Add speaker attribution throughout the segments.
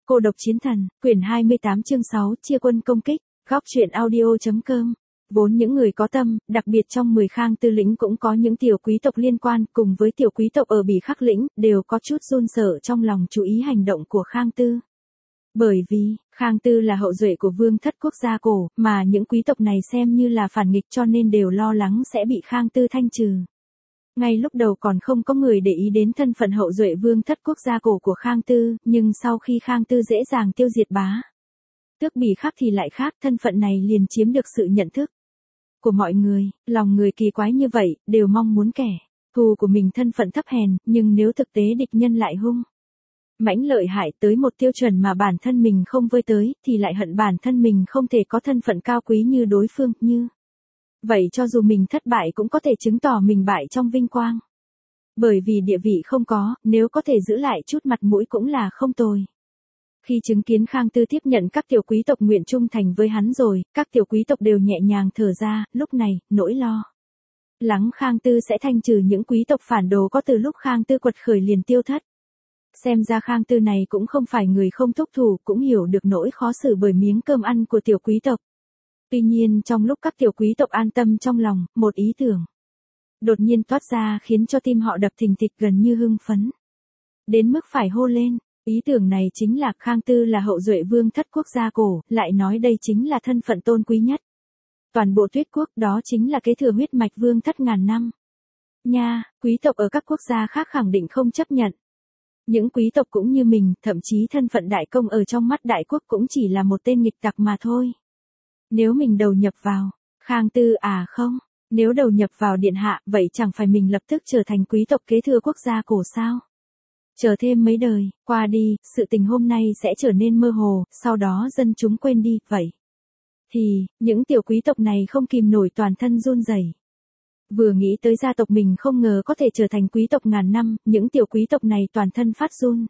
Speaker 1: Cô độc chiến thần, quyển 28 chương 6, chia quân công kích, góc truyện audio.com. Vốn những người có tâm, đặc biệt trong 10 Khang Tư lĩnh cũng có những tiểu quý tộc liên quan, cùng với tiểu quý tộc ở Bỉ Khắc lĩnh, đều có chút run sợ trong lòng chú ý hành động của Khang Tư. Bởi vì, Khang Tư là hậu duệ của vương thất quốc gia cổ, mà những quý tộc này xem như là phản nghịch cho nên đều lo lắng sẽ bị Khang Tư thanh trừ. Ngay lúc đầu còn không có người để ý đến thân phận hậu duệ vương thất quốc gia cổ của Khang Tư, nhưng sau khi Khang Tư dễ dàng tiêu diệt bá tước Bỉ Khắc thì lại khác, thân phận này liền chiếm được sự nhận thức của mọi người, lòng người kỳ quái như vậy, đều mong muốn kẻ thù của mình thân phận thấp hèn, nhưng nếu thực tế địch nhân lại hung mãnh lợi hại tới một tiêu chuẩn mà bản thân mình không với tới, thì lại hận bản thân mình không thể có thân phận cao quý như đối phương, như vậy cho dù mình thất bại cũng có thể chứng tỏ mình bại trong vinh quang. Bởi vì địa vị không có, nếu có thể giữ lại chút mặt mũi cũng là không tồi. Khi chứng kiến Khang Tư tiếp nhận các tiểu quý tộc nguyện trung thành với hắn rồi, các tiểu quý tộc đều nhẹ nhàng thở ra, lúc này, nỗi lo lắng Khang Tư sẽ thanh trừ những quý tộc phản đồ có từ lúc Khang Tư quật khởi liền tiêu thất. Xem ra Khang Tư này cũng không phải người không thúc thủ, cũng hiểu được nỗi khó xử bởi miếng cơm ăn của tiểu quý tộc. Tuy nhiên trong lúc các tiểu quý tộc an tâm trong lòng, một ý tưởng đột nhiên toát ra khiến cho tim họ đập thình thịch gần như hưng phấn. Đến mức phải hô lên, ý tưởng này chính là Khang Tư là hậu duệ vương thất quốc gia cổ, lại nói đây chính là thân phận tôn quý nhất toàn bộ Tuyết quốc, đó chính là kế thừa huyết mạch vương thất ngàn năm. Nha, quý tộc ở các quốc gia khác khẳng định không chấp nhận. Những quý tộc cũng như mình, thậm chí thân phận đại công ở trong mắt đại quốc cũng chỉ là một tên nghịch tặc mà thôi. Nếu mình đầu nhập vào Khang Tư không, nếu đầu nhập vào điện hạ, vậy chẳng phải mình lập tức trở thành quý tộc kế thừa quốc gia cổ sao? Chờ thêm mấy đời, qua đi, sự tình hôm nay sẽ trở nên mơ hồ, sau đó dân chúng quên đi, vậy thì, những tiểu quý tộc này không kìm nổi toàn thân run rẩy. Vừa nghĩ tới gia tộc mình không ngờ có thể trở thành quý tộc ngàn năm, những tiểu quý tộc này toàn thân phát run.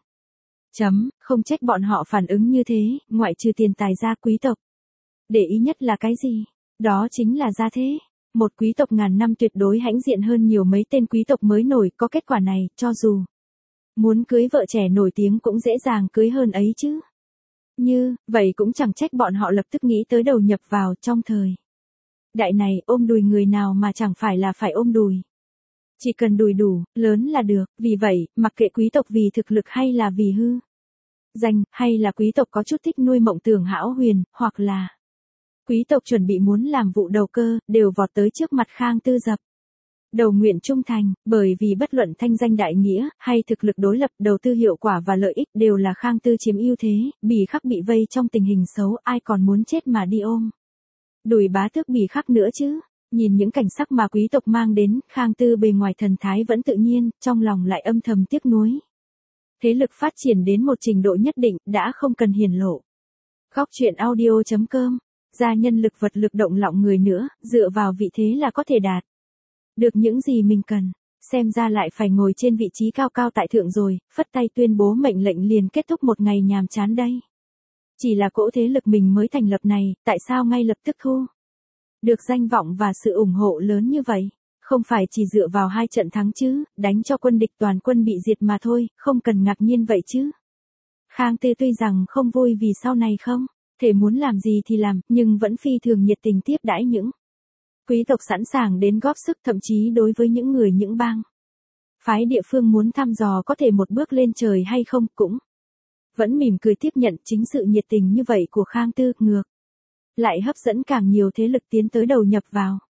Speaker 1: Không trách bọn họ phản ứng như thế, ngoại trừ tiền tài gia quý tộc. Để ý nhất là cái gì? Đó chính là gia thế. Một quý tộc ngàn năm tuyệt đối hãnh diện hơn nhiều mấy tên quý tộc mới nổi, có kết quả này, cho dù muốn cưới vợ trẻ nổi tiếng cũng dễ dàng cưới hơn ấy chứ. Như, vậy cũng chẳng trách bọn họ lập tức nghĩ tới đầu nhập vào trong thời đại này, ôm đùi người nào mà chẳng phải là phải ôm đùi. Chỉ cần đùi đủ, lớn là được, vì vậy, mặc kệ quý tộc vì thực lực hay là vì hư danh, hay là quý tộc có chút thích nuôi mộng tưởng hão huyền, hoặc là quý tộc chuẩn bị muốn làm vụ đầu cơ, đều vọt tới trước mặt Khang Tư dập đầu nguyện trung thành, bởi vì bất luận thanh danh đại nghĩa, hay thực lực đối lập, đầu tư hiệu quả và lợi ích đều là Khang Tư chiếm ưu thế, Bỉ Khắc bị vây trong tình hình xấu, ai còn muốn chết mà đi ôm đùi bá tước Bỉ Khắc nữa chứ. Nhìn những cảnh sắc mà quý tộc mang đến, Khang Tư bề ngoài thần thái vẫn tự nhiên, trong lòng lại âm thầm tiếc nuối. Thế lực phát triển đến một trình độ nhất định, đã không cần hiển lộ. Góc truyện audio.com, ra nhân lực vật lực động lòng người nữa, dựa vào vị thế là có thể đạt được những gì mình cần. Xem ra lại phải ngồi trên vị trí cao cao tại thượng rồi, phất tay tuyên bố mệnh lệnh liền kết thúc một ngày nhàm chán đây. Chỉ là cỗ thế lực mình mới thành lập này, tại sao ngay lập tức thu được danh vọng và sự ủng hộ lớn như vậy? Không phải chỉ dựa vào 2 trận thắng chứ, đánh cho quân địch toàn quân bị diệt mà thôi, không cần ngạc nhiên vậy chứ. Khang Tư tuy rằng không vui vì sau này không thể muốn làm gì thì làm, nhưng vẫn phi thường nhiệt tình tiếp đãi những quý tộc sẵn sàng đến góp sức, thậm chí đối với những bang phái địa phương muốn thăm dò có thể một bước lên trời hay không, cũng vẫn mỉm cười tiếp nhận. Chính sự nhiệt tình như vậy của Khang Tư, ngược lại hấp dẫn càng nhiều thế lực tiến tới đầu nhập vào.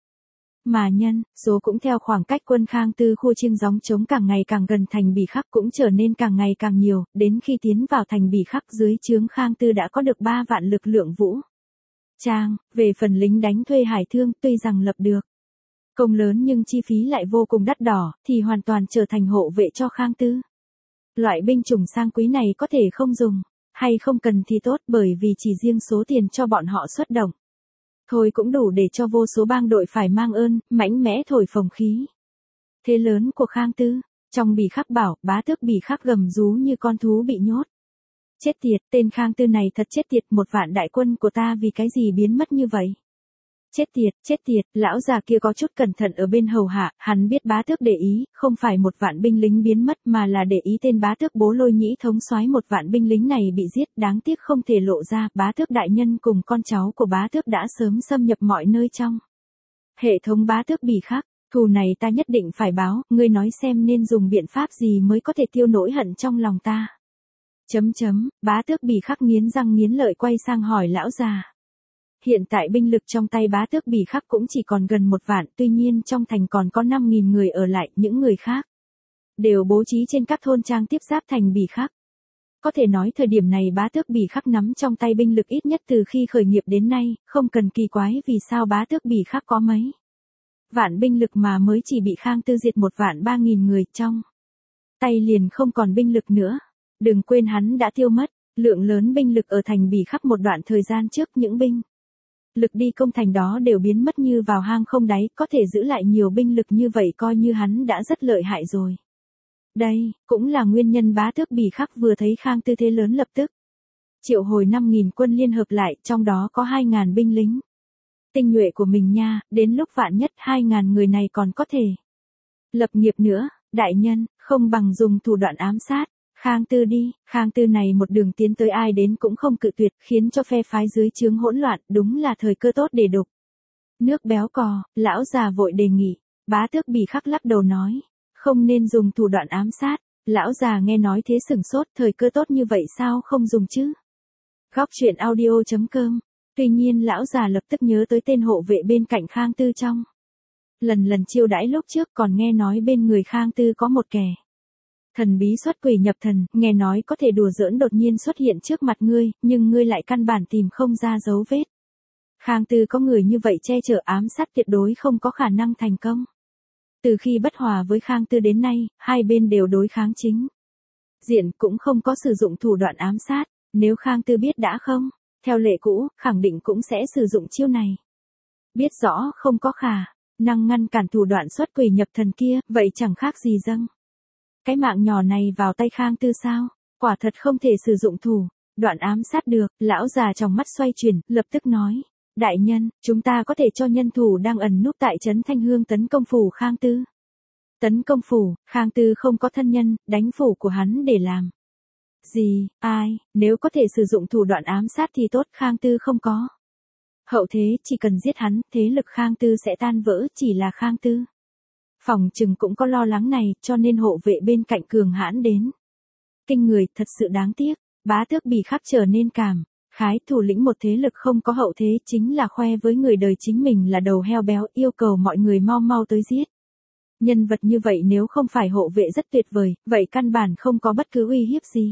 Speaker 1: Mà nhân số cũng theo khoảng cách quân Khang Tư khu chiêng gióng trống càng ngày càng gần thành Bỉ Khắc cũng trở nên càng ngày càng nhiều, đến khi tiến vào thành Bỉ Khắc dưới trướng Khang Tư đã có được 3 vạn lực lượng vũ trang. Về phần lính đánh thuê hải thương, tuy rằng lập được công lớn nhưng chi phí lại vô cùng đắt đỏ, thì hoàn toàn trở thành hộ vệ cho Khang Tư. Loại binh chủng sang quý này có thể không dùng, hay không cần thì tốt, bởi vì chỉ riêng số tiền cho bọn họ xuất động thôi cũng đủ để cho vô số bang đội phải mang ơn, mãnh mẽ thổi phồng khí thế lớn của Khang Tư. Trong Bỉ Khắc bảo, bá tước Bỉ Khắc gầm rú như con thú bị nhốt. Chết tiệt, tên Khang Tư này thật chết tiệt, 1 vạn đại quân của ta vì cái gì biến mất như vậy? Chết tiệt, lão già kia có chút cẩn thận ở bên hầu hạ, hắn biết bá tước để ý, không phải 1.000 binh lính biến mất mà là để ý tên bá tước Bố Lôi Nhĩ thống soái 1.000 binh lính này bị giết, đáng tiếc không thể lộ ra, bá tước đại nhân cùng con cháu của bá tước đã sớm xâm nhập mọi nơi trong hệ thống bá tước Bỉ Khắc, thù này ta nhất định phải báo, ngươi nói xem nên dùng biện pháp gì mới có thể tiêu nỗi hận trong lòng ta. Bá tước Bỉ Khắc nghiến răng nghiến lợi quay sang hỏi lão già. Hiện tại binh lực trong tay bá tước Bỉ Khắc cũng chỉ còn gần 1.000, tuy nhiên trong thành còn có 5.000 người ở lại, những người khác đều bố trí trên các thôn trang tiếp giáp thành Bỉ Khắc. Có thể nói thời điểm này bá tước Bỉ Khắc nắm trong tay binh lực ít nhất từ khi khởi nghiệp đến nay, không cần kỳ quái vì sao bá tước Bỉ Khắc có mấy vạn binh lực mà mới chỉ bị Khang Tư diệt 1.300.000 người trong tay liền không còn binh lực nữa. Đừng quên hắn đã tiêu mất lượng lớn binh lực ở thành Bỉ Khắc một đoạn thời gian trước, những binh lực đi công thành đó đều biến mất như vào hang không đáy, có thể giữ lại nhiều binh lực như vậy coi như hắn đã rất lợi hại rồi. Đây, cũng là nguyên nhân bá tước Bỉ Khắc vừa thấy Khang Tư thế lớn lập tức triệu hồi 5.000 quân liên hợp lại, trong đó có 2.000 binh lính tinh nhuệ của mình nha, đến lúc vạn nhất 2.000 người này còn có thể lập nghiệp nữa, đại nhân, không bằng dùng thủ đoạn ám sát Khang Tư đi. Khang Tư này một đường tiến tới ai đến cũng không cự tuyệt, khiến cho phe phái dưới trướng hỗn loạn, đúng là thời cơ tốt để đục nước béo cò. Lão già vội đề nghị, bá tước Bỉ Khắc lắc đầu nói, không nên dùng thủ đoạn ám sát. Lão già nghe nói thế sửng sốt, thời cơ tốt như vậy sao không dùng chứ? Góc truyện audio.com. Tuy nhiên lão già lập tức nhớ tới tên hộ vệ bên cạnh Khang Tư trong lần chiêu đãi lúc trước, còn nghe nói bên người Khang Tư có một kẻ thần bí xuất quỷ nhập thần, nghe nói có thể đùa giỡn đột nhiên xuất hiện trước mặt ngươi, nhưng ngươi lại căn bản tìm không ra dấu vết. Khang Tư có người như vậy che chở ám sát tuyệt đối không có khả năng thành công. Từ khi bất hòa với Khang Tư đến nay, hai bên đều đối kháng chính diện, cũng không có sử dụng thủ đoạn ám sát. Nếu Khang Tư biết đã không theo lệ cũ, khẳng định cũng sẽ sử dụng chiêu này. Biết rõ không có khả năng ngăn cản thủ đoạn xuất quỷ nhập thần kia, vậy chẳng khác gì dâng cái mạng nhỏ này vào tay Khang Tư sao? Quả thật không thể sử dụng thủ đoạn ám sát được. Lão già trong mắt xoay chuyển, lập tức nói, đại nhân, chúng ta có thể cho nhân thủ đang ẩn núp tại trấn Thanh Hương tấn công phủ Khang Tư. Tấn công phủ, Khang Tư không có thân nhân, đánh phủ của hắn để làm gì? Ai, nếu có thể sử dụng thủ đoạn ám sát thì tốt, Khang Tư không có hậu thế, chỉ cần giết hắn, thế lực Khang Tư sẽ tan vỡ. Chỉ là Khang Tư phòng chừng cũng có lo lắng này, cho nên hộ vệ bên cạnh cường hãn đến kinh người, thật sự đáng tiếc. Bá tước Bỉ Khắc trở nên cảm khái, thủ lĩnh một thế lực không có hậu thế chính là khoe với người đời chính mình là đầu heo béo, yêu cầu mọi người mau mau tới giết. Nhân vật như vậy nếu không phải hộ vệ rất tuyệt vời, vậy căn bản không có bất cứ uy hiếp gì.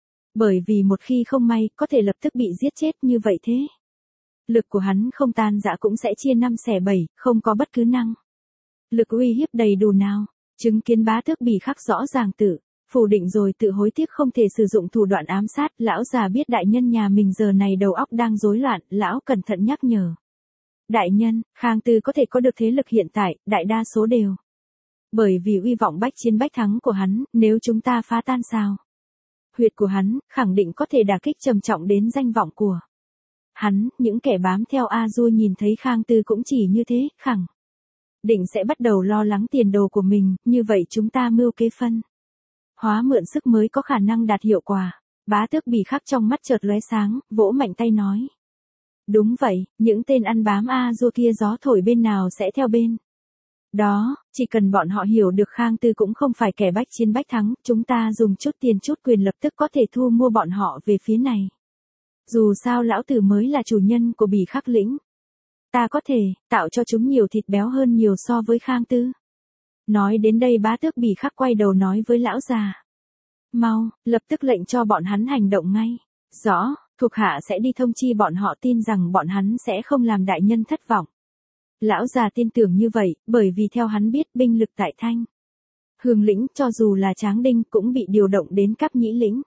Speaker 1: Bởi vì một khi không may, có thể lập tức bị giết chết như vậy thế. Lực của hắn không tan rã cũng sẽ chia 5 xẻ 7, không có bất cứ năng lực uy hiếp đầy đủ nào. Chứng kiến bá tước Bỉ Khắc rõ ràng tự phủ định rồi tự hối tiếc không thể sử dụng thủ đoạn ám sát, lão già biết đại nhân nhà mình giờ này đầu óc đang rối loạn, lão cẩn thận nhắc nhở. Đại nhân, Khang Tư có thể có được thế lực hiện tại, đại đa số đều bởi vì uy vọng bách chiến bách thắng của hắn, nếu chúng ta phá tan sao huyệt của hắn, khẳng định có thể đả kích trầm trọng đến danh vọng của hắn. Những kẻ bám theo A Du nhìn thấy Khang Tư cũng chỉ như thế, khẳng định sẽ bắt đầu lo lắng tiền đồ của mình, như vậy chúng ta mưu kế phân hóa mượn sức mới có khả năng đạt hiệu quả. Bá tước Bỉ Khắc trong mắt chợt lóe sáng, vỗ mạnh tay nói. Đúng vậy, những tên ăn bám A Du kia gió thổi bên nào sẽ theo bên đó, chỉ cần bọn họ hiểu được Khang Tư cũng không phải kẻ bách chiến bách thắng, chúng ta dùng chút tiền chút quyền lập tức có thể thu mua bọn họ về phía này. Dù sao lão tử mới là chủ nhân của Bỉ Khắc lĩnh. Ta có thể tạo cho chúng nhiều thịt béo hơn nhiều so với Khang Tư. Nói đến đây bá tước Bỉ Khắc quay đầu nói với lão già. Mau, lập tức lệnh cho bọn hắn hành động ngay. Rõ, thuộc hạ sẽ đi thông chi bọn họ, tin rằng bọn hắn sẽ không làm đại nhân thất vọng. Lão già tin tưởng như vậy, bởi vì theo hắn biết binh lực tại Thanh Hương lĩnh cho dù là Tráng Đinh cũng bị điều động đến Cáp Nhĩ lĩnh.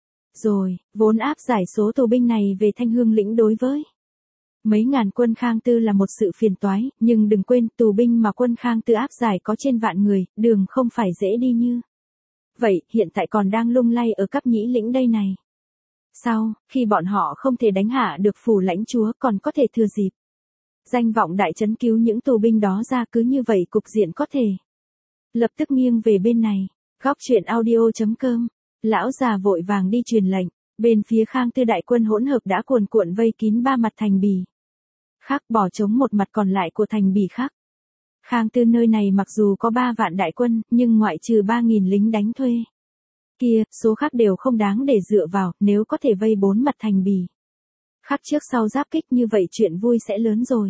Speaker 1: Rồi, vốn áp giải số tù binh này về Thanh Hương lĩnh đối với mấy ngàn quân Khang Tư là một sự phiền toái, nhưng đừng quên tù binh mà quân Khang Tư áp giải có trên vạn người, đường không phải dễ đi như vậy, hiện tại còn đang lung lay ở Cáp Nhĩ lĩnh đây này. Sau, khi bọn họ không thể đánh hạ được phủ lãnh chúa còn có thể thừa dịp Danh vọng đại trấn cứu những tù binh đó ra, cứ như vậy cục diện có thể lập tức nghiêng về bên này. Góc truyện audio.com. Lão già vội vàng đi truyền lệnh, bên phía Khang Tư đại quân hỗn hợp đã cuồn cuộn vây kín ba mặt thành Bỉ Khắc, bỏ trống một mặt còn lại của thành Bỉ Khắc. Khang Tư nơi này mặc dù có 3 vạn đại quân, nhưng ngoại trừ 3.000 lính đánh thuê kia, số khác đều không đáng để dựa vào, nếu có thể vây 4 mặt thành Bỉ Khắc trước sau giáp kích như vậy chuyện vui sẽ lớn rồi.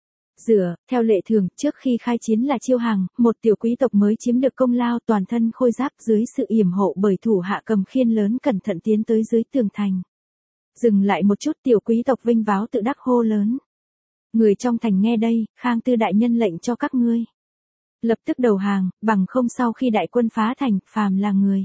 Speaker 1: Theo lệ thường, trước khi khai chiến là Chiêu Hàng, một tiểu quý tộc mới chiếm được công lao, toàn thân khôi giáp dưới sự yểm hộ bởi thủ hạ cầm khiên lớn cẩn thận tiến tới dưới tường thành. Dừng lại một chút, tiểu quý tộc vinh váo tự đắc hô lớn. Người trong thành nghe đây, Khang Tư đại nhân lệnh cho các ngươi lập tức đầu hàng, bằng không sau khi đại quân phá thành, phàm là người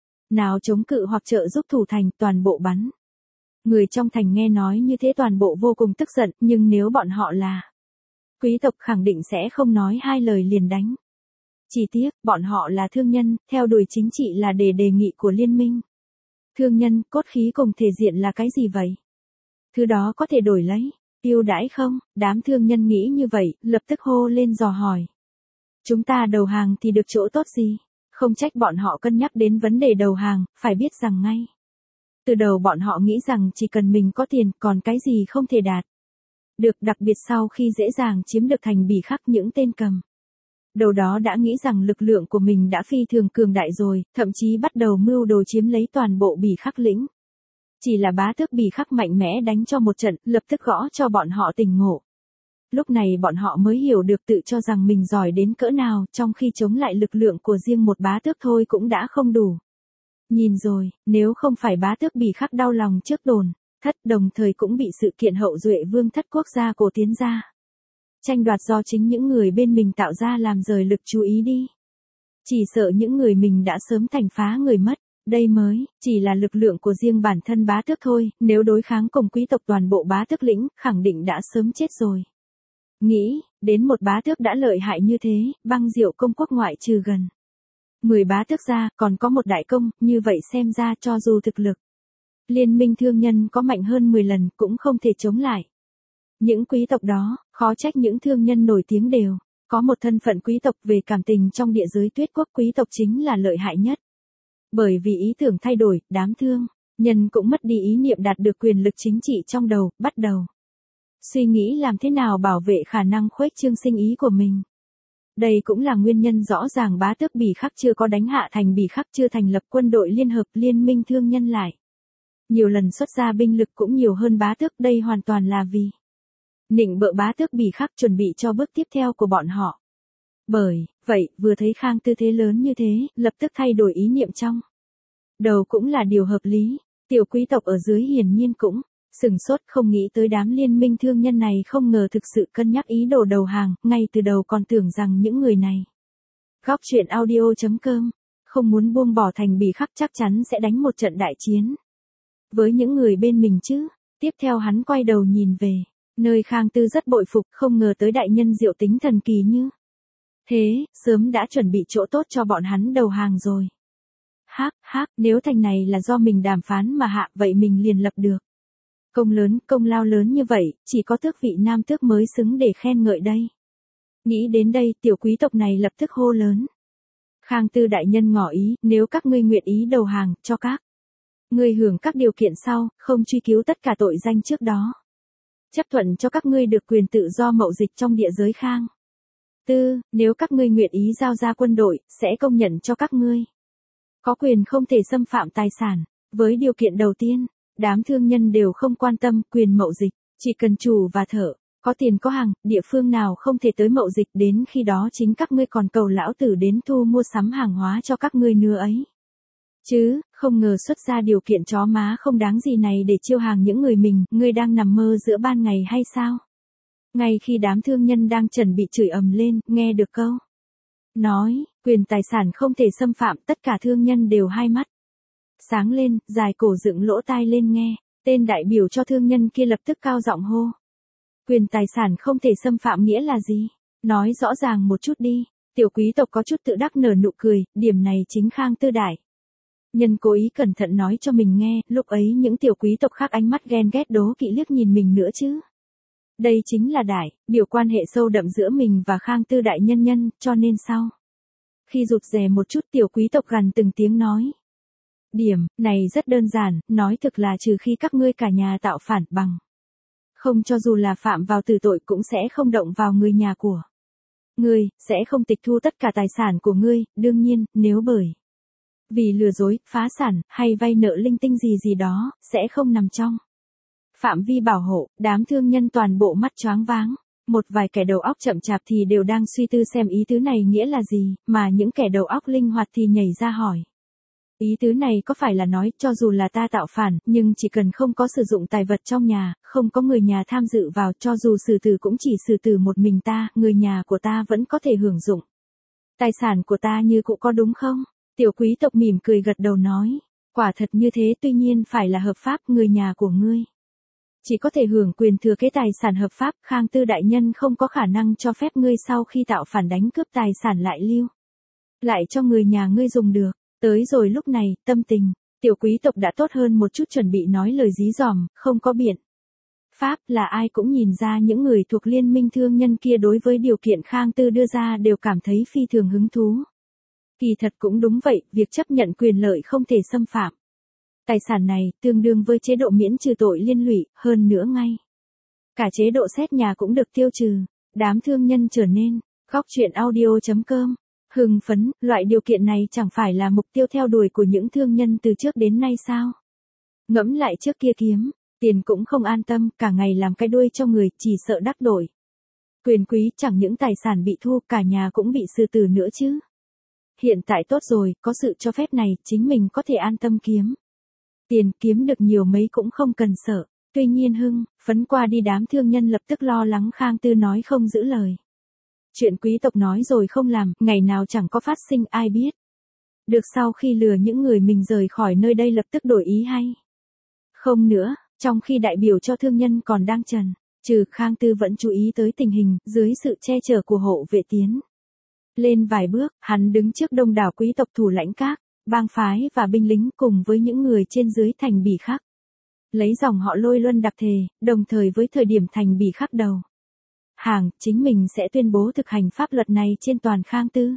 Speaker 1: nào chống cự hoặc trợ giúp thủ thành, toàn bộ bắn. Người trong thành nghe nói như thế toàn bộ vô cùng tức giận, nhưng nếu bọn họ là quý tộc khẳng định sẽ không nói hai lời liền đánh. Chỉ tiếc, bọn họ là thương nhân, theo đuổi chính trị là để đề nghị của liên minh. Thương nhân, cốt khí cùng thể diện là cái gì vậy? Thứ đó có thể đổi lấy ưu đãi không? Đám thương nhân nghĩ như vậy, lập tức hô lên dò hỏi. Chúng ta đầu hàng thì được chỗ tốt gì? Không trách bọn họ cân nhắc đến vấn đề đầu hàng, phải biết rằng ngay từ đầu bọn họ nghĩ rằng chỉ cần mình có tiền, còn cái gì không thể đạt được, đặc biệt sau khi dễ dàng chiếm được thành Bỉ Khắc, những tên cầm đầu đó đã nghĩ rằng lực lượng của mình đã phi thường cường đại rồi, thậm chí bắt đầu mưu đồ chiếm lấy toàn bộ Bỉ Khắc lĩnh. Chỉ là bá tước Bỉ Khắc mạnh mẽ đánh cho một trận, lập tức gõ cho bọn họ tỉnh ngộ. Lúc này bọn họ mới hiểu được tự cho rằng mình giỏi đến cỡ nào, trong khi chống lại lực lượng của riêng một bá tước thôi cũng đã không đủ. Nhìn rồi, nếu không phải bá tước Bỉ Khắc đau lòng trước đồn thất, đồng thời cũng bị sự kiện hậu duệ vương thất quốc gia cổ tiến ra tranh đoạt do chính những người bên mình tạo ra làm rời lực chú ý đi. Chỉ sợ những người mình đã sớm thành phá người mất. Đây mới chỉ là lực lượng của riêng bản thân bá tước thôi, nếu đối kháng cùng quý tộc toàn bộ bá tước lĩnh, khẳng định đã sớm chết rồi. Nghĩ đến một bá tước đã lợi hại như thế, Băng Diệu công quốc ngoại trừ gần 10 bá tước ra, còn có một đại công, như vậy xem ra cho dù thực lực liên minh thương nhân có mạnh hơn 10 lần cũng không thể chống lại. Những quý tộc đó, khó trách những thương nhân nổi tiếng đều có một thân phận quý tộc. Về cảm tình trong địa giới Tuyết quốc, quý tộc chính là lợi hại nhất. Bởi vì ý tưởng thay đổi, đám thương nhân cũng mất đi ý niệm đạt được quyền lực chính trị trong đầu, bắt đầu suy nghĩ làm thế nào bảo vệ khả năng khuếch trương sinh ý của mình. Đây cũng là nguyên nhân rõ ràng bá tước Bỉ Khắc chưa có đánh hạ thành Bỉ Khắc, chưa thành lập quân đội liên hợp liên minh thương nhân lại. Nhiều lần xuất ra binh lực cũng nhiều hơn bá tước, đây hoàn toàn là vì nịnh bợ bá tước Bỉ Khắc, chuẩn bị cho bước tiếp theo của bọn họ. Bởi vậy, vừa thấy Khang Tư thế lớn như thế, lập tức thay đổi ý niệm trong đầu cũng là điều hợp lý. Tiểu quý tộc ở dưới hiển nhiên cũng sừng sốt, không nghĩ tới đám liên minh thương nhân này không ngờ thực sự cân nhắc ý đồ đầu hàng, ngay từ đầu còn tưởng rằng những người này. Góc truyện audio.com, không muốn buông bỏ thành Bỉ Khắc, chắc chắn sẽ đánh một trận đại chiến với những người bên mình chứ. Tiếp theo hắn quay đầu nhìn về nơi Khang Tư rất bội phục, không ngờ tới đại nhân diệu tính thần kỳ như thế, sớm đã chuẩn bị chỗ tốt cho bọn hắn đầu hàng rồi. Nếu thành này là do mình đàm phán mà hạ, vậy mình liền lập được công lao lớn như vậy, chỉ có tước vị nam tước mới xứng để khen ngợi đây. Nghĩ đến đây, tiểu quý tộc này lập tức hô lớn. Khang Tư đại nhân ngỏ ý, nếu các ngươi nguyện ý đầu hàng, cho các ngươi hưởng các điều kiện sau, không truy cứu tất cả tội danh trước đó. Chấp thuận cho các ngươi được quyền tự do mậu dịch trong địa giới Khang Tư, nếu các ngươi nguyện ý giao ra quân đội, sẽ công nhận cho các ngươi có quyền không thể xâm phạm tài sản. Với điều kiện đầu tiên, đám thương nhân đều không quan tâm quyền mậu dịch, chỉ cần chủ và thợ có tiền có hàng, địa phương nào không thể tới mậu dịch, đến khi đó chính các ngươi còn cầu lão tử đến thu mua sắm hàng hóa cho các ngươi nữa ấy. Chứ, không ngờ xuất ra điều kiện chó má không đáng gì này để chiêu hàng những người mình, ngươi đang nằm mơ giữa ban ngày hay sao? Ngay khi đám thương nhân đang chuẩn bị chửi ầm lên, nghe được câu nói, quyền tài sản không thể xâm phạm, tất cả thương nhân đều hai mắt sáng lên, dài cổ dựng lỗ tai lên nghe. Tên đại biểu cho thương nhân kia lập tức cao giọng hô. Quyền tài sản không thể xâm phạm nghĩa là gì? Nói rõ ràng một chút đi. Tiểu quý tộc có chút tự đắc nở nụ cười, điểm này chính Khang Tư đại nhân cố ý cẩn thận nói cho mình nghe, lúc ấy những tiểu quý tộc khác ánh mắt ghen ghét đố kỵ liếc nhìn mình nữa chứ. Đây chính là đại, biểu quan hệ sâu đậm giữa mình và Khang Tư đại nhân nhân, cho nên sau. Khi rụt rè một chút tiểu quý tộc gằn từng tiếng nói. Điểm, này rất đơn giản, nói thực là trừ khi các ngươi cả nhà tạo phản bằng. Không cho dù là phạm vào tử tội cũng sẽ không động vào người nhà của. Ngươi, sẽ không tịch thu tất cả tài sản của ngươi, đương nhiên, nếu bởi. Vì lừa dối, phá sản, hay vay nợ linh tinh gì gì đó, sẽ không nằm trong phạm vi bảo hộ, đám thương nhân toàn bộ mắt choáng váng. Một vài kẻ đầu óc chậm chạp thì đều đang suy tư xem ý tứ này nghĩa là gì, mà những kẻ đầu óc linh hoạt thì nhảy ra hỏi. Ý tứ này có phải là nói cho dù là ta tạo phản, nhưng chỉ cần không có sử dụng tài vật trong nhà, không có người nhà tham dự vào, cho dù xử tử cũng chỉ xử tử một mình ta, người nhà của ta vẫn có thể hưởng dụng tài sản của ta như cũ, có đúng không? Tiểu quý tộc mỉm cười gật đầu nói, quả thật như thế, tuy nhiên phải là hợp pháp, người nhà của ngươi chỉ có thể hưởng quyền thừa kế tài sản hợp pháp, Khang Tư đại nhân không có khả năng cho phép ngươi sau khi tạo phản đánh cướp tài sản lại lưu lại cho người nhà ngươi dùng được. Tới rồi lúc này, tâm tình tiểu quý tộc đã tốt hơn một chút, chuẩn bị nói lời dí dỏm, không có biện pháp, là ai cũng nhìn ra những người thuộc liên minh thương nhân kia đối với điều kiện Khang Tư đưa ra đều cảm thấy phi thường hứng thú. Kỳ thật cũng đúng vậy, việc chấp nhận quyền lợi không thể xâm phạm tài sản này, tương đương với chế độ miễn trừ tội liên lụy, hơn nữa ngay cả chế độ xét nhà cũng được tiêu trừ. Đám thương nhân trở nên góc chuyện audio.com hưng phấn, loại điều kiện này chẳng phải là mục tiêu theo đuổi của những thương nhân từ trước đến nay sao? Ngẫm lại trước kia kiếm tiền cũng không an tâm, cả ngày làm cái đuôi cho người, chỉ sợ đắc tội quyền quý, chẳng những tài sản bị thu, cả nhà cũng bị xử tử nữa chứ. Hiện tại tốt rồi, có sự cho phép này, chính mình có thể an tâm kiếm tiền, kiếm được nhiều mấy cũng không cần sợ. Tuy nhiên hưng phấn qua đi, đám thương nhân lập tức lo lắng Khang Tư nói không giữ lời. Chuyện quý tộc nói rồi không làm, ngày nào chẳng có phát sinh, ai biết được sau khi lừa những người mình rời khỏi nơi đây lập tức đổi ý hay không nữa. Trong khi đại biểu cho thương nhân còn đang trần trừ, Khang Tư vẫn chú ý tới tình hình, dưới sự che chở của hộ vệ tiến lên vài bước, hắn đứng trước đông đảo quý tộc, thủ lãnh các bang phái và binh lính, cùng với những người trên dưới thành Bỉ Khắc. Lấy dòng họ Lôi Luân đặc thề, đồng thời với thời điểm thành Bỉ Khắc đầu hàng, chính mình sẽ tuyên bố thực hành pháp luật này trên toàn Khang Tư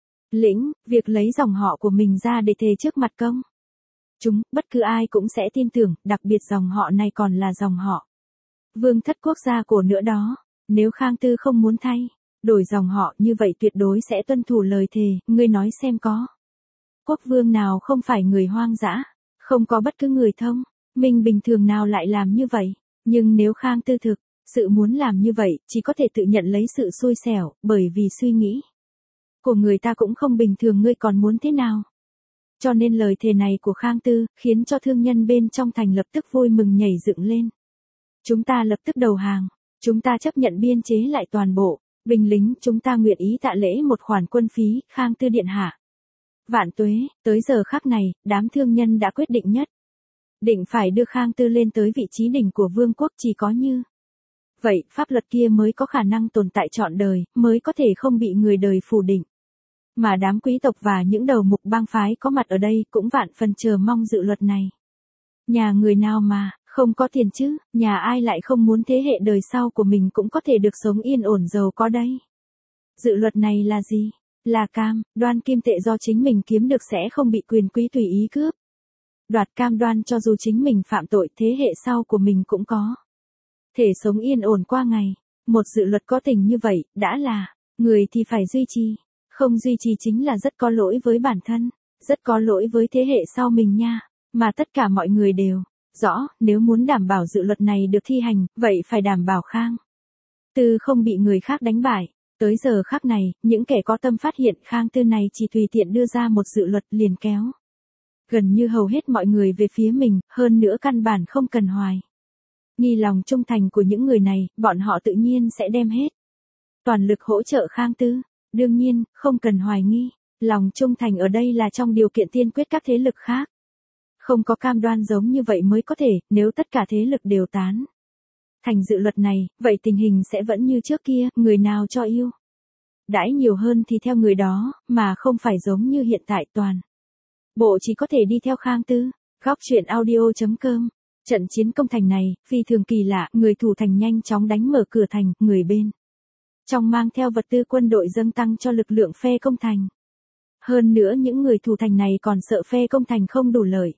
Speaker 1: lĩnh. Việc lấy dòng họ của mình ra để thề trước mặt công chúng, bất cứ ai cũng sẽ tin tưởng, đặc biệt dòng họ này còn là dòng họ vương thất quốc gia cổ nữa đó. Nếu Khang Tư không muốn thay đổi dòng họ, như vậy tuyệt đối sẽ tuân thủ lời thề. Ngươi nói xem, có quốc vương nào không phải người hoang dã, không có bất cứ người thông minh bình thường nào lại làm như vậy. Nhưng nếu Khang Tư thực sự muốn làm như vậy, chỉ có thể tự nhận lấy sự xui xẻo, bởi vì suy nghĩ của người ta cũng không bình thường, ngươi còn muốn thế nào? Cho nên lời thề này của Khang Tư khiến cho thương nhân bên trong thành lập tức vui mừng nhảy dựng lên. Chúng ta lập tức đầu hàng, chúng ta chấp nhận biên chế lại toàn bộ binh lính, chúng ta nguyện ý tạ lễ một khoản quân phí. Khang Tư điện hạ vạn tuế. Tới giờ khắc này, đám thương nhân đã quyết định nhất định phải đưa Khang Tư lên tới vị trí đỉnh của vương quốc, chỉ có như vậy, pháp luật kia mới có khả năng tồn tại trọn đời, mới có thể không bị người đời phủ định. Mà đám quý tộc và những đầu mục bang phái có mặt ở đây cũng vạn phần chờ mong dự luật này. Nhà người nào mà không có tiền chứ, nhà ai lại không muốn thế hệ đời sau của mình cũng có thể được sống yên ổn giàu có đây. Dự luật này là gì? Là cam đoan kim tệ do chính mình kiếm được sẽ không bị quyền quý tùy ý cướp đoạt, cam đoan cho dù chính mình phạm tội, thế hệ sau của mình cũng có thể sống yên ổn qua ngày. Một dự luật có tình như vậy, đã là người thì phải duy trì, không duy trì chính là rất có lỗi với bản thân, rất có lỗi với thế hệ sau mình nha. Mà tất cả mọi người đều rõ, nếu muốn đảm bảo dự luật này được thi hành, vậy phải đảm bảo Khang Tư không bị người khác đánh bại. Tới giờ khắc này, những kẻ có tâm phát hiện Khang Tư này chỉ tùy tiện đưa ra một dự luật liền kéo gần như hầu hết mọi người về phía mình, hơn nữa căn bản không cần hoài nghi lòng trung thành của những người này, bọn họ tự nhiên sẽ đem hết toàn lực hỗ trợ Khang Tư. Đương nhiên, không cần hoài nghi, lòng trung thành ở đây là trong điều kiện tiên quyết các thế lực khác không có cam đoan giống như vậy mới có thể. Nếu tất cả thế lực đều tán thành dự luật này, vậy tình hình sẽ vẫn như trước kia, người nào cho yêu đãi nhiều hơn thì theo người đó, mà không phải giống như hiện tại toàn bộ chỉ có thể đi theo Khang Tư. Góc chuyện audio.com Trận chiến công thành này, phi thường kỳ lạ, người thủ thành nhanh chóng đánh mở cửa thành, người bên trong mang theo vật tư quân đội dâng tăng cho lực lượng phe công thành. Hơn nữa những người thủ thành này còn sợ phe công thành không đủ lợi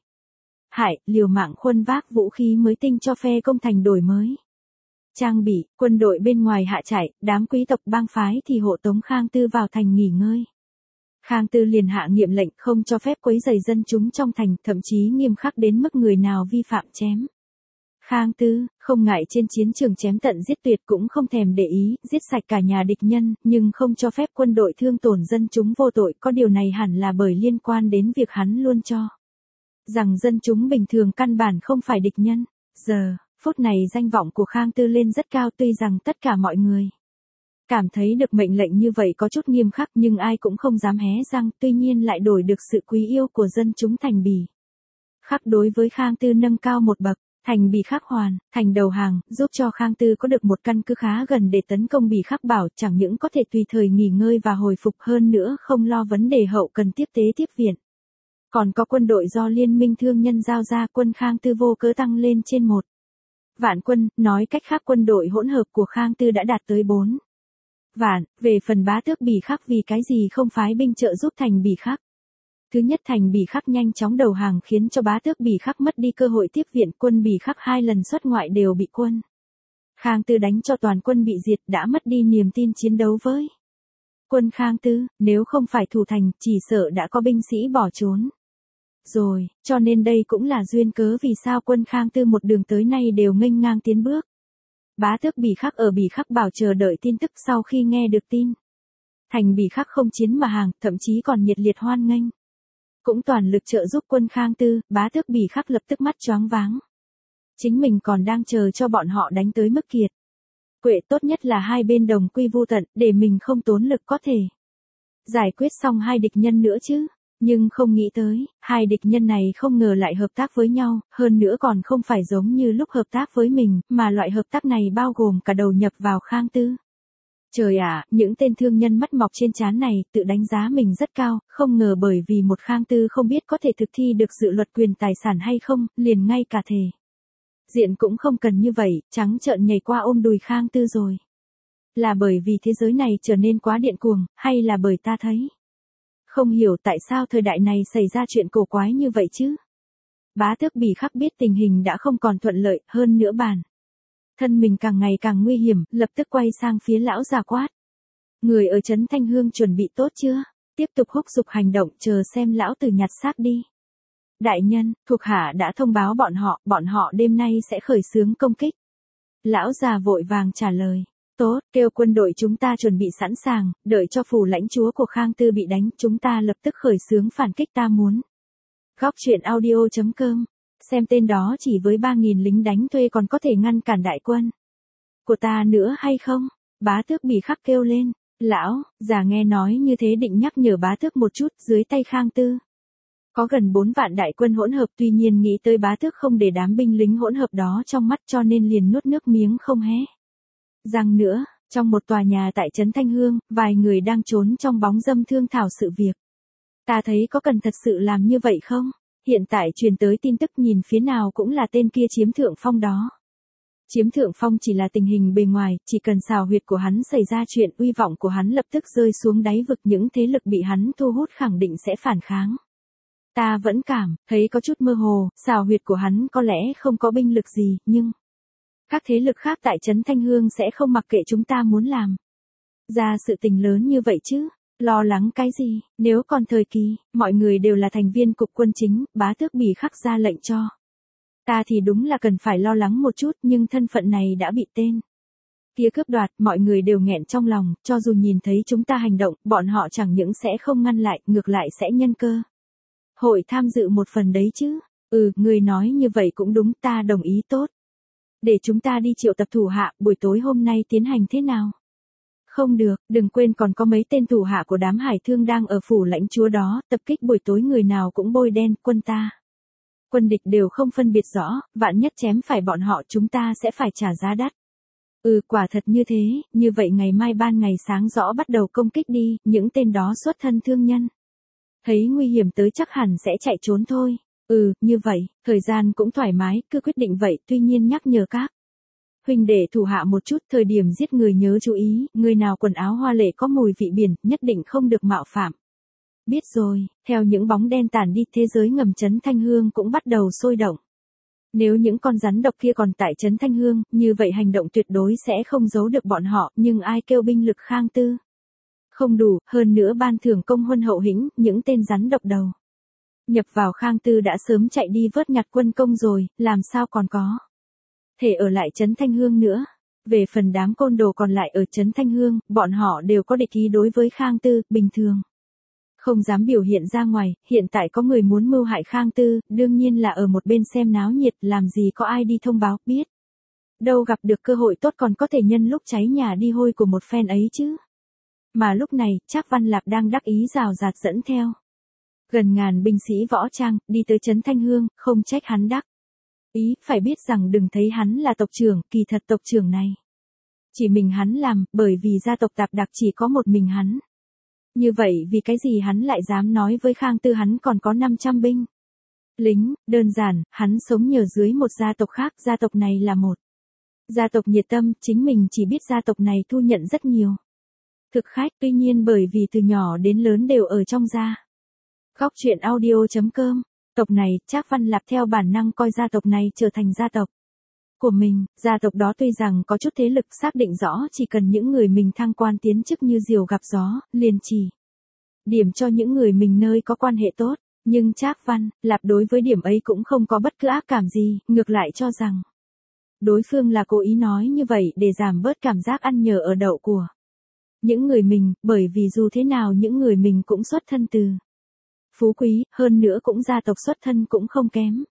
Speaker 1: liều mạng khuân vác vũ khí mới tinh cho phe công thành đổi mới trang bị, quân đội bên ngoài hạ chạy, đám quý tộc bang phái thì hộ tống Khang Tư vào thành nghỉ ngơi. Khang Tư liền hạ nghiệm lệnh không cho phép quấy rầy dân chúng trong thành, thậm chí nghiêm khắc đến mức người nào vi phạm chém. Khang Tư, không ngại trên chiến trường chém tận giết tuyệt cũng không thèm để ý, giết sạch cả nhà địch nhân, nhưng không cho phép quân đội thương tổn dân chúng vô tội, có điều này hẳn là bởi liên quan đến việc hắn luôn cho rằng dân chúng bình thường căn bản không phải địch nhân. Phút này danh vọng của Khang Tư lên rất cao, tuy rằng tất cả mọi người cảm thấy được mệnh lệnh như vậy có chút nghiêm khắc nhưng ai cũng không dám hé răng, tuy nhiên lại đổi được sự quý yêu của dân chúng thành Bỉ Khắc đối với Khang Tư nâng cao một bậc. Thành Bỉ Khắc hoàn, thành đầu hàng, giúp cho Khang Tư có được một căn cứ khá gần để tấn công Bỉ Khắc Bảo, chẳng những có thể tùy thời nghỉ ngơi và hồi phục, hơn nữa không lo vấn đề hậu cần tiếp tế tiếp viện. Còn có quân đội do Liên minh thương nhân giao ra, quân Khang Tư vô cớ tăng lên trên 1 vạn quân, nói cách khác quân đội hỗn hợp của Khang Tư đã đạt tới 4 vạn. Về phần bá tước Bỉ Khắc vì cái gì không phái binh trợ giúp thành Bỉ Khắc. Thứ nhất, thành Bỉ Khắc nhanh chóng đầu hàng khiến cho bá tước Bỉ Khắc mất đi cơ hội tiếp viện, quân Bỉ Khắc 2 lần xuất ngoại đều bị quân Khang Tư đánh cho toàn quân bị diệt, đã mất đi niềm tin chiến đấu với quân Khang Tư, nếu không phải thủ thành, chỉ sợ đã có binh sĩ bỏ trốn rồi, cho nên đây cũng là duyên cớ vì sao quân Khang Tư một đường tới nay đều nghênh ngang tiến bước. Bá tước Bỉ Khắc ở Bỉ Khắc Bảo chờ đợi tin tức, sau khi nghe được tin thành Bỉ Khắc không chiến mà hàng, thậm chí còn nhiệt liệt hoan nghênh, cũng toàn lực trợ giúp quân Khang Tư. Bá tước Bỉ Khắc lập tức mắt choáng váng. Chính mình còn đang chờ cho bọn họ đánh tới mức kiệt quệ, tốt nhất là hai bên đồng quy vu tận, để mình không tốn lực có thể giải quyết xong hai địch nhân nữa chứ. Nhưng không nghĩ tới, hai địch nhân này không ngờ lại hợp tác với nhau, hơn nữa còn không phải giống như lúc hợp tác với mình, mà loại hợp tác này bao gồm cả đầu nhập vào Khang Tư. Trời ạ, những tên thương nhân mắt mọc trên trán này tự đánh giá mình rất cao, không ngờ bởi vì một Khang Tư không biết có thể thực thi được dự luật quyền tài sản hay không, liền ngay cả thể diện cũng không cần như vậy, trắng trợn nhảy qua ôm đùi Khang Tư rồi. Là bởi vì thế giới này trở nên quá điên cuồng, hay là bởi ta thấy không hiểu tại sao thời đại này xảy ra chuyện cổ quái như vậy chứ. Bá tước Bỉ Khắc biết tình hình đã không còn thuận lợi, hơn nữa bản thân mình càng ngày càng nguy hiểm, lập tức quay sang phía lão già quát. Người ở trấn Thanh Hương chuẩn bị tốt chưa? Tiếp tục húc giục hành động, chờ xem lão tử nhặt xác đi. Đại nhân, thuộc hạ đã thông báo bọn họ đêm nay sẽ khởi xướng công kích. Lão già vội vàng trả lời. Tốt, kêu quân đội chúng ta chuẩn bị sẵn sàng, đợi cho phủ lãnh chúa của Khang Tư bị đánh, chúng ta lập tức khởi xướng phản kích ta muốn. Góc truyện audio.com. Xem tên đó chỉ với 3.000 lính đánh thuê còn có thể ngăn cản đại quân của ta nữa hay không? Bá tước Bỉ Khắc kêu lên. Lão già nghe nói như thế định nhắc nhở bá tước một chút, dưới tay Khang Tư có gần 4 vạn đại quân hỗn hợp, tuy nhiên nghĩ tới bá tước không để đám binh lính hỗn hợp đó trong mắt cho nên liền nuốt nước miếng không hé răng nữa. Trong một tòa nhà tại trấn Thanh Hương, vài người đang trốn trong bóng râm thương thảo sự việc. Ta thấy có cần thật sự làm như vậy không? Hiện tại truyền tới tin tức nhìn phía nào cũng là tên kia chiếm thượng phong đó. Chiếm thượng phong chỉ là tình hình bề ngoài, chỉ cần xào huyệt của hắn xảy ra chuyện, uy vọng của hắn lập tức rơi xuống đáy vực, những thế lực bị hắn thu hút khẳng định sẽ phản kháng. Ta vẫn cảm thấy có chút mơ hồ, xào huyệt của hắn có lẽ không có binh lực gì, nhưng các thế lực khác tại trấn Thanh Hương sẽ không mặc kệ chúng ta muốn làm ra sự tình lớn như vậy chứ. Lo lắng cái gì, nếu còn thời kỳ, mọi người đều là thành viên cục quân chính, bá tước Bỉ Khắc ra lệnh cho ta thì đúng là cần phải lo lắng một chút, nhưng thân phận này đã bị tên kia cướp đoạt, mọi người đều nghẹn trong lòng, cho dù nhìn thấy chúng ta hành động, bọn họ chẳng những sẽ không ngăn lại, ngược lại sẽ nhân cơ hội tham dự một phần đấy chứ. Người nói như vậy cũng đúng, ta đồng ý. Tốt. Để chúng ta đi triệu tập thủ hạ, buổi tối hôm nay tiến hành thế nào? Không được, đừng quên còn có mấy tên thủ hạ của đám hải thương đang ở phủ lãnh chúa đó, tập kích buổi tối người nào cũng bôi đen, quân ta quân địch đều không phân biệt rõ, vạn nhất chém phải bọn họ chúng ta sẽ phải trả giá đắt. Quả thật như thế, như vậy ngày mai ban ngày sáng rõ bắt đầu công kích đi, những tên đó xuất thân thương nhân thấy nguy hiểm tới chắc hẳn sẽ chạy trốn thôi. Như vậy, thời gian cũng thoải mái, cứ quyết định vậy, tuy nhiên nhắc nhở các huynh đệ thủ hạ một chút, thời điểm giết người nhớ chú ý, người nào quần áo hoa lệ có mùi vị biển, nhất định không được mạo phạm. Biết rồi, theo những bóng đen tản đi, thế giới ngầm Trấn Thanh Hương cũng bắt đầu sôi động. Nếu những con rắn độc kia còn tại Trấn Thanh Hương, như vậy hành động tuyệt đối sẽ không giấu được bọn họ, nhưng ai kêu binh lực Khang Tư không đủ, hơn nữa ban thưởng công huân hậu hĩnh, những tên rắn độc đầu nhập vào Khang Tư đã sớm chạy đi vớt nhặt quân công rồi, làm sao còn có thể ở lại Trấn Thanh Hương nữa. Về phần đám côn đồ còn lại ở Trấn Thanh Hương, bọn họ đều có địch ý đối với Khang Tư, bình thường không dám biểu hiện ra ngoài, hiện tại có người muốn mưu hại Khang Tư, đương nhiên là ở một bên xem náo nhiệt, làm gì có ai đi thông báo, biết đâu gặp được cơ hội tốt còn có thể nhân lúc cháy nhà đi hôi của một phen ấy chứ. Mà lúc này, Trác Văn Lạp đang đắc ý rào rạt dẫn theo gần ngàn binh sĩ võ trang, đi tới Trấn Thanh Hương, không trách hắn đắc ý, phải biết rằng đừng thấy hắn là tộc trưởng, kỳ thật tộc trưởng này chỉ mình hắn làm, bởi vì gia tộc Tạp Đặc chỉ có một mình hắn. Như vậy vì cái gì hắn lại dám nói với Khang Tư hắn còn có 500 binh lính, đơn giản, hắn sống nhờ dưới một gia tộc khác, gia tộc này là một gia tộc nhiệt tâm, chính mình chỉ biết gia tộc này thu nhận rất nhiều thực khách, tuy nhiên bởi vì từ nhỏ đến lớn đều ở trong gia. Góc truyện audio.com, tộc này, Trác Văn Lạp theo bản năng coi gia tộc này trở thành gia tộc của mình, gia tộc đó tuy rằng có chút thế lực, xác định rõ chỉ cần những người mình thăng quan tiến chức như diều gặp gió, liền chỉ điểm cho những người mình nơi có quan hệ tốt, nhưng Trác Văn Lạp đối với điểm ấy cũng không có bất cứ ác cảm gì, ngược lại cho rằng đối phương là cố ý nói như vậy để giảm bớt cảm giác ăn nhờ ở đậu của những người mình, bởi vì dù thế nào những người mình cũng xuất thân từ phú quý, hơn nữa cũng gia tộc xuất thân cũng không kém.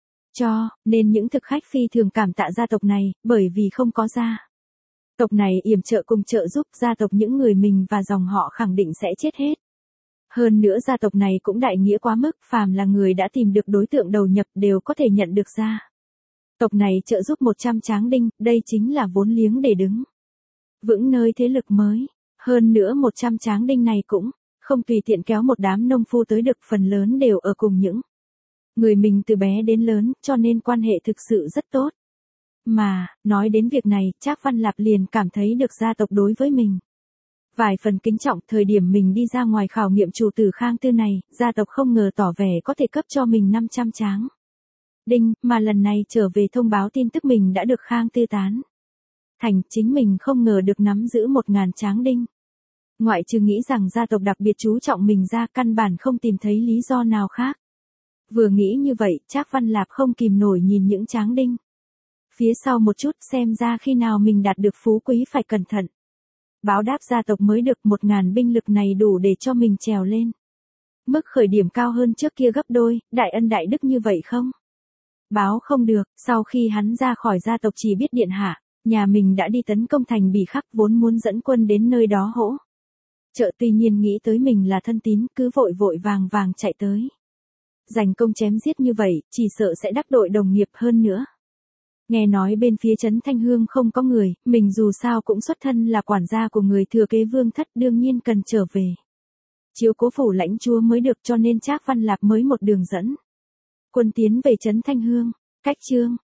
Speaker 1: Nên những thực khách phi thường cảm tạ gia tộc này, bởi vì không có gia tộc này yểm trợ cùng trợ giúp, gia tộc những người mình và dòng họ khẳng định sẽ chết hết. Hơn nữa gia tộc này cũng đại nghĩa quá mức, phàm là người đã tìm được đối tượng đầu nhập đều có thể nhận được gia tộc này trợ giúp 100 tráng đinh, đây chính là vốn liếng để đứng vững nơi thế lực mới. Hơn nữa 100 tráng đinh này cũng không tùy tiện kéo một đám nông phu tới được, phần lớn đều ở cùng những người mình từ bé đến lớn, cho nên quan hệ thực sự rất tốt. Mà, nói đến việc này, Trác Văn Lạp liền cảm thấy được gia tộc đối với mình vài phần kính trọng, thời điểm mình đi ra ngoài khảo nghiệm chủ tử Khang Tư này, gia tộc không ngờ tỏ vẻ có thể cấp cho mình 500 tráng đinh, mà lần này trở về thông báo tin tức mình đã được Khang Tư tán thành, chính mình không ngờ được nắm giữ 1000 tráng đinh. Ngoại trừ nghĩ rằng gia tộc đặc biệt chú trọng mình ra, căn bản không tìm thấy lý do nào khác. Vừa nghĩ như vậy, Trác Văn Lạp không kìm nổi nhìn những tráng đinh phía sau một chút, xem ra khi nào mình đạt được phú quý phải cẩn thận báo đáp gia tộc mới được. 1000 binh lực này đủ để cho mình trèo lên mức khởi điểm cao hơn trước kia gấp đôi, đại ân đại đức như vậy không báo không được. Sau khi hắn ra khỏi gia tộc chỉ biết điện hạ nhà mình đã đi tấn công thành Bỉ Khắc, vốn muốn dẫn quân đến nơi đó hỗ trợ, tuy nhiên nghĩ tới mình là thân tín, cứ vội vội vàng vàng chạy tới giành công chém giết như vậy, chỉ sợ sẽ đắc tội đồng nghiệp. Hơn nữa nghe nói bên phía Trấn Thanh Hương không có người, mình dù sao cũng xuất thân là quản gia của người thừa kế Vương Thất, đương nhiên cần trở về chiếu cố phủ lãnh chúa mới được, cho nên Trác Văn Lạp mới một đường dẫn quân tiến về Trấn Thanh Hương. Cách chương